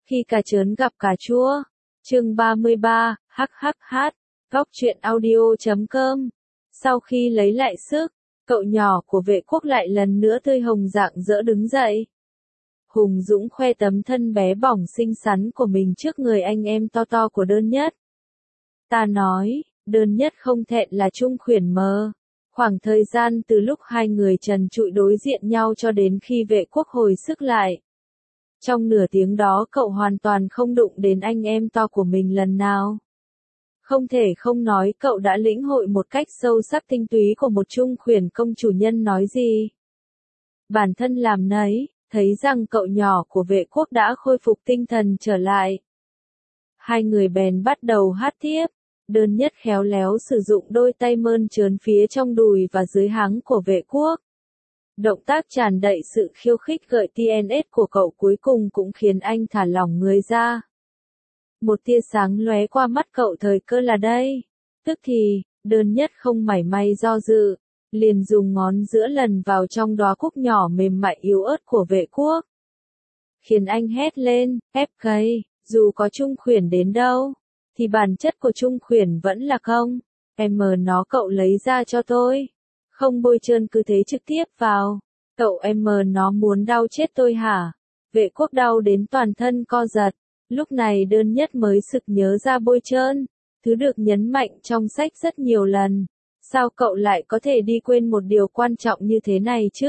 Khi cá trớn gặp cà chua. Chương 33, hhh, góc truyện audio.com. Sau khi lấy lại sức, cậu nhỏ của Vệ Quốc lại lần nữa tươi hồng rạng rỡ đứng dậy. Hùng dũng khoe tấm thân bé bỏng xinh xắn của mình trước người anh em to to của Đơn Nhất. Ta nói, Đơn Nhất không thẹn là trung khuyển mờ. Khoảng thời gian từ lúc hai người trần trụi đối diện nhau cho đến khi Vệ Quốc hồi sức lại. Trong nửa tiếng đó cậu hoàn toàn không đụng đến anh em to của mình lần nào. Không thể không nói cậu đã lĩnh hội một cách sâu sắc tinh túy của một trung khuyển công chủ nhân nói gì. Bản thân làm nấy, thấy rằng cậu nhỏ của Vệ Quốc đã khôi phục tinh thần trở lại. Hai người bèn bắt đầu hát tiếp. Đơn Nhất khéo léo sử dụng đôi tay mơn trớn phía trong đùi và dưới háng của Vệ Quốc. Động tác tràn đầy sự khiêu khích gợi TNS của cậu cuối cùng cũng khiến anh thả lỏng người ra. Một tia sáng lóe qua mắt cậu thời cơ là đây. Tức thì, Đơn Nhất không mảy may do dự, liền dùng ngón giữa lần vào trong đóa cúc nhỏ mềm mại yếu ớt của Vệ Quốc. Khiến anh hét lên, FK, dù có trung khuyển đến đâu, thì bản chất của trung khuyển vẫn là không. Nó cậu lấy ra cho tôi. Không bôi trơn cứ thế trực tiếp vào. Cậu nó muốn đau chết tôi hả? Vệ Quốc đau đến toàn thân co giật. Lúc này Đơn Nhất mới sực nhớ ra bôi trơn. Thứ được nhấn mạnh trong sách rất nhiều lần. Sao cậu lại có thể đi quên một điều quan trọng như thế này chứ?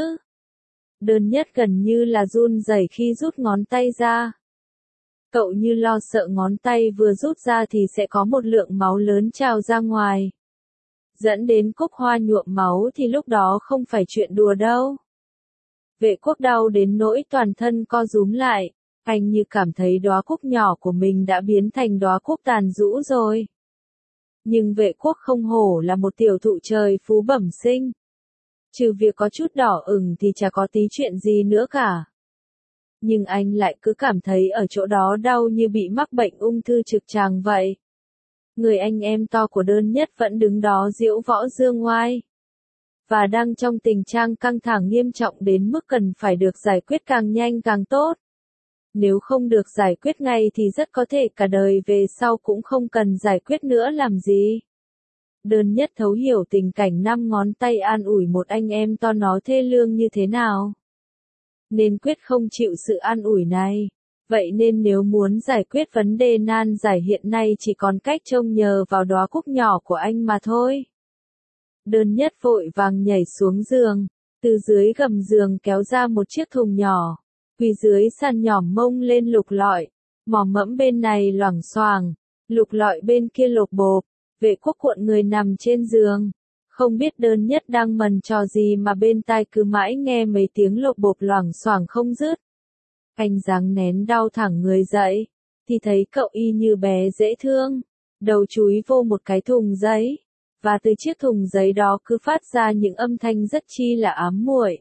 Đơn Nhất gần như là run rẩy khi rút ngón tay ra. Cậu như lo sợ ngón tay vừa rút ra thì sẽ có một lượng máu lớn trào ra ngoài. Dẫn đến cúc hoa nhuộm máu thì lúc đó không phải chuyện đùa đâu. Vệ Quốc đau đến nỗi toàn thân co rúm lại, anh như cảm thấy đóa cúc nhỏ của mình đã biến thành đóa cúc tàn rũ rồi. Nhưng Vệ Quốc không hổ là một tiểu thụ trời phú bẩm sinh. Trừ việc có chút đỏ ửng thì chả có tí chuyện gì nữa cả. Nhưng anh lại cứ cảm thấy ở chỗ đó đau như bị mắc bệnh ung thư trực tràng vậy. Người anh em to của Đơn Nhất vẫn đứng đó diễu võ dương ngoai. Và đang trong tình trạng căng thẳng nghiêm trọng đến mức cần phải được giải quyết càng nhanh càng tốt. Nếu không được giải quyết ngay thì rất có thể cả đời về sau cũng không cần giải quyết nữa làm gì. Đơn Nhất thấu hiểu tình cảnh 5 ngón tay an ủi một anh em to nó thê lương như thế nào. Nên quyết không chịu sự an ủi này. Vậy nên nếu muốn giải quyết vấn đề nan giải hiện nay chỉ còn cách trông nhờ vào đóa cúc nhỏ của anh mà thôi. Đơn Nhất vội vàng nhảy xuống giường, từ dưới gầm giường kéo ra một chiếc thùng nhỏ, quỳ dưới sàn nhỏm mông lên lục lọi, mỏ mẫm bên này loảng xoảng, lục lọi bên kia lộp bộp. Vệ Quốc cuộn người nằm trên giường, không biết Đơn Nhất đang mần trò gì mà bên tai cứ mãi nghe mấy tiếng lộp bộp loảng xoảng không dứt. Anh giáng nén đau thẳng người dậy, thì thấy cậu y như bé dễ thương, đầu chúi vô một cái thùng giấy, và từ chiếc thùng giấy đó cứ phát ra những âm thanh rất chi là ám muội.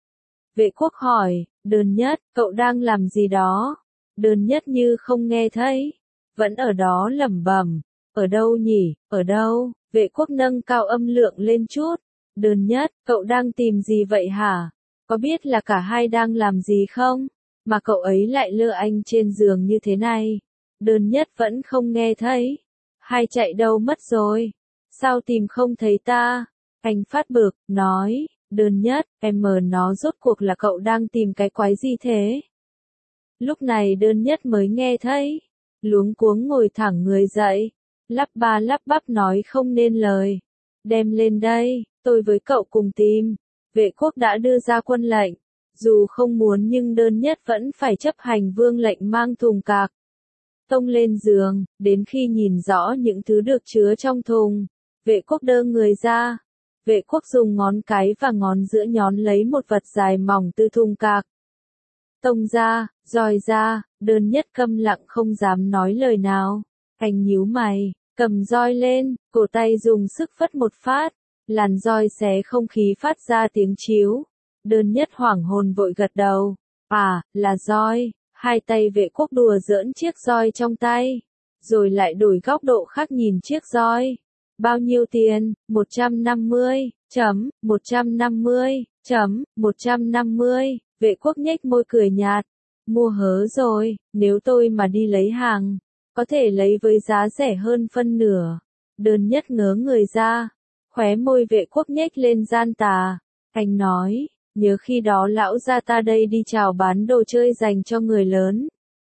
Vệ Quốc hỏi, Đơn Nhất, cậu đang làm gì đó? Đơn Nhất như không nghe thấy, vẫn ở đó lẩm bẩm, ở đâu nhỉ, ở đâu? Vệ Quốc nâng cao âm lượng lên chút, Đơn Nhất, cậu đang tìm gì vậy hả? Có biết là cả hai đang làm gì không? Mà cậu ấy lại lơ anh trên giường như thế này. Đơn Nhất vẫn không nghe thấy. Hai chạy đâu mất rồi? Sao tìm không thấy ta? Anh phát bực, nói, Đơn Nhất, nó rốt cuộc là cậu đang tìm cái quái gì thế? Lúc này Đơn Nhất mới nghe thấy. Luống cuống ngồi thẳng người dậy. Lắp ba lắp bắp nói không nên lời. Đem lên đây, tôi với cậu cùng tìm. Vệ Quốc đã đưa ra quân lệnh. Dù không muốn nhưng Đơn Nhất vẫn phải chấp hành vương lệnh mang thùng cạc. Tông lên giường, đến khi nhìn rõ những thứ được chứa trong thùng. Vệ Quốc đơ người ra. Vệ Quốc dùng ngón cái và ngón giữa nhón lấy một vật dài mỏng từ thùng cạc. Tông ra, roi ra, Đơn Nhất câm lặng không dám nói lời nào. Anh nhíu mày, cầm roi lên, cổ tay dùng sức phất một phát. Làn roi xé không khí phát ra tiếng chíu. Đơn Nhất hoảng hồn vội gật đầu. À, là roi. Hai tay Vệ Quốc đùa giỡn chiếc roi trong tay. Rồi lại đổi góc độ khác nhìn chiếc roi. Bao nhiêu tiền? 150, 150, 150. Vệ Quốc nhếch môi cười nhạt. Mua hớ rồi, nếu tôi mà đi lấy hàng, có thể lấy với giá rẻ hơn phân nửa. Đơn nhất ngớ người ra, khóe môi Vệ Quốc nhếch lên gian tà. Anh nói, nhớ khi đó lão gia ta đây đi chào bán đồ chơi dành cho người lớn.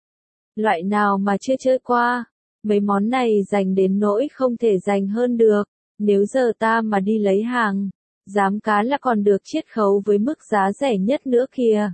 Loại nào mà chưa chơi qua, mấy món này dành đến nỗi không thể dành hơn được. Nếu giờ ta mà đi lấy hàng, dám cá là còn được chiết khấu với mức giá rẻ nhất nữa kìa.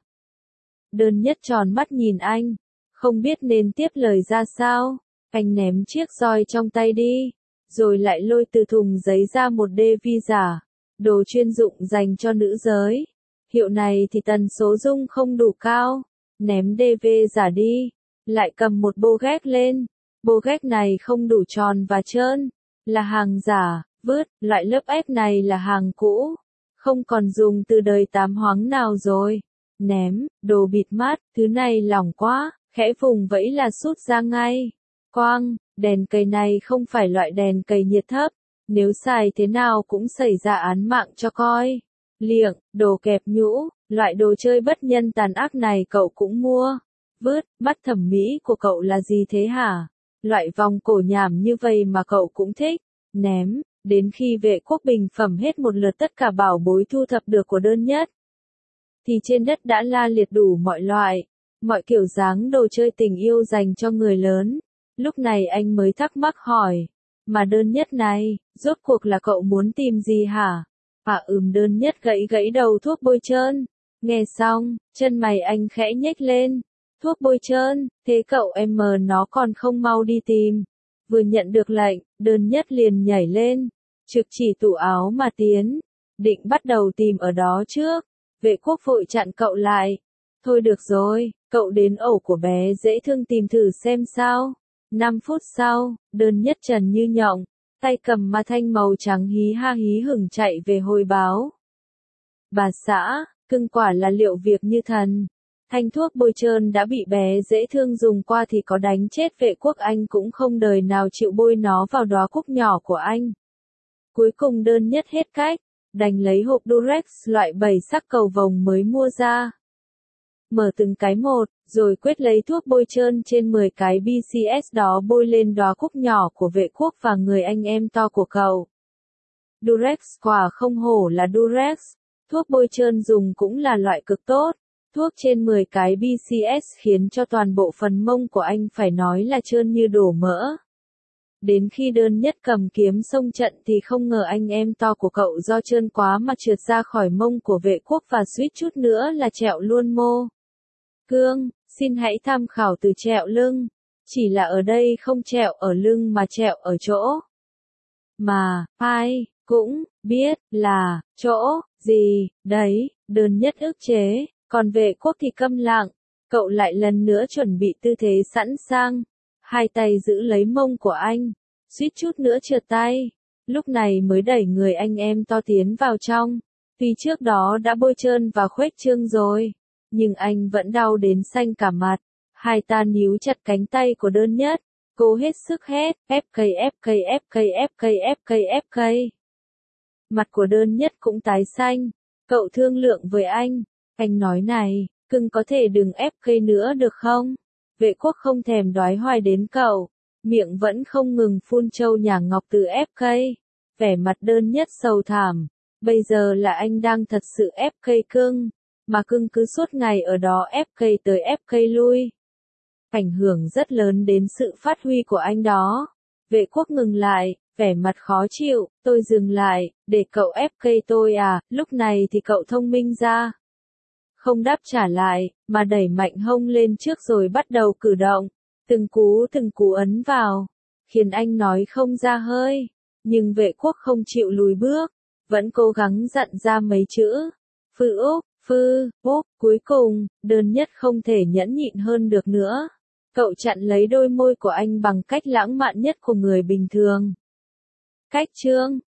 Đơn nhất tròn mắt nhìn anh, không biết nên tiếp lời ra sao. Anh ném chiếc roi trong tay đi, rồi lại lôi từ thùng giấy ra một DV giả, đồ chuyên dụng dành cho nữ giới. Hiệu này thì tần số rung không đủ cao, ném DV giả đi, lại cầm một bô ghét lên. Bô ghét này không đủ tròn và trơn, là hàng giả, vứt, loại lớp ép này là hàng cũ, không còn dùng từ đời tám hoáng nào rồi. Ném, đồ bịt mắt, thứ này lỏng quá, khẽ vùng vẫy là sút ra ngay. Quang, đèn cầy này không phải loại đèn cầy nhiệt thấp, nếu xài thế nào cũng xảy ra án mạng cho coi. Liệng, đồ kẹp nhũ, loại đồ chơi bất nhân tàn ác này cậu cũng mua. Vứt, mắt thẩm mỹ của cậu là gì thế hả? Loại vòng cổ nhảm như vậy mà cậu cũng thích. Ném, đến khi Vệ Quốc bình phẩm hết một lượt tất cả bảo bối thu thập được của đơn nhất, thì trên đất đã la liệt đủ mọi loại, mọi kiểu dáng đồ chơi tình yêu dành cho người lớn. Lúc này anh mới thắc mắc hỏi, mà đơn nhất này, rốt cuộc là cậu muốn tìm gì hả? Đơn nhất gãy đầu thuốc bôi trơn. Nghe xong, chân mày anh khẽ nhếch lên. Thuốc bôi trơn, thế cậu em mờ nó còn không mau đi tìm. Vừa nhận được lệnh, đơn nhất liền nhảy lên, trực chỉ tủ áo mà tiến, định bắt đầu tìm ở đó trước. Vệ Quốc vội chặn cậu lại. Thôi được rồi, cậu đến ổ của bé dễ thương tìm thử xem sao. 5 phút sau, đơn nhất trần như nhộng, tay cầm ma thanh màu trắng hí ha hí hửng chạy về hồi báo. Bà xã, cưng quả là liệu việc như thần. Thanh thuốc bôi trơn đã bị bé dễ thương dùng qua thì có đánh chết Vệ Quốc anh cũng không đời nào chịu bôi nó vào đóa cúc nhỏ của anh. Cuối cùng đơn nhất hết cách, đành lấy hộp Durex loại 7 sắc cầu vồng mới mua ra. Mở từng cái một, rồi quyết lấy thuốc bôi trơn trên 10 cái BCS đó bôi lên đóa cúc nhỏ của Vệ Quốc và người anh em to của cậu. Durex quả không hổ là Durex, thuốc bôi trơn dùng cũng là loại cực tốt. Thuốc trên 10 cái BCS khiến cho toàn bộ phần mông của anh phải nói là trơn như đổ mỡ. Đến khi đơn nhất cầm kiếm xông trận thì không ngờ anh em to của cậu do trơn quá mà trượt ra khỏi mông của Vệ Quốc và suýt chút nữa là trẹo luôn mô. Cương, xin hãy tham khảo từ trẹo lưng. Chỉ là ở đây không trẹo ở lưng mà trẹo ở chỗ. Mà, ai, cũng, biết, là, chỗ, gì, đấy, đơn nhất ức chế. Còn Vệ Quốc thì câm lặng, cậu lại lần nữa chuẩn bị tư thế sẵn sàng, hai tay giữ lấy mông của anh, suýt chút nữa trượt tay, lúc này mới đẩy người anh em to tiến vào trong, tuy trước đó đã bôi trơn và khuếch trương rồi, nhưng anh vẫn đau đến xanh cả mặt, hai ta níu chặt cánh tay của đơn nhất, cố hết sức hét, FK. Mặt của đơn nhất cũng tái xanh, cậu thương lượng với anh nói này, cưng có thể đừng ép cây nữa được không? Vệ Quốc không thèm đoái hoài đến cậu, miệng vẫn không ngừng phun trâu nhả ngọc từ ép cây. Vẻ mặt đơn nhất sầu thảm, bây giờ là anh đang thật sự ép cây cưng, mà cưng cứ suốt ngày ở đó ép cây tới ép cây lui. Ảnh hưởng rất lớn đến sự phát huy của anh đó. Vệ Quốc ngừng lại, vẻ mặt khó chịu, tôi dừng lại, để cậu ép cây tôi à, lúc này thì cậu thông minh ra. Không đáp trả lại, mà đẩy mạnh hông lên trước rồi bắt đầu cử động, từng cú ấn vào, khiến anh nói không ra hơi, nhưng Vệ Quốc không chịu lùi bước, vẫn cố gắng dặn ra mấy chữ, cuối cùng, đơn nhất không thể nhẫn nhịn hơn được nữa, cậu chặn lấy đôi môi của anh bằng cách lãng mạn nhất của người bình thường. Cách chương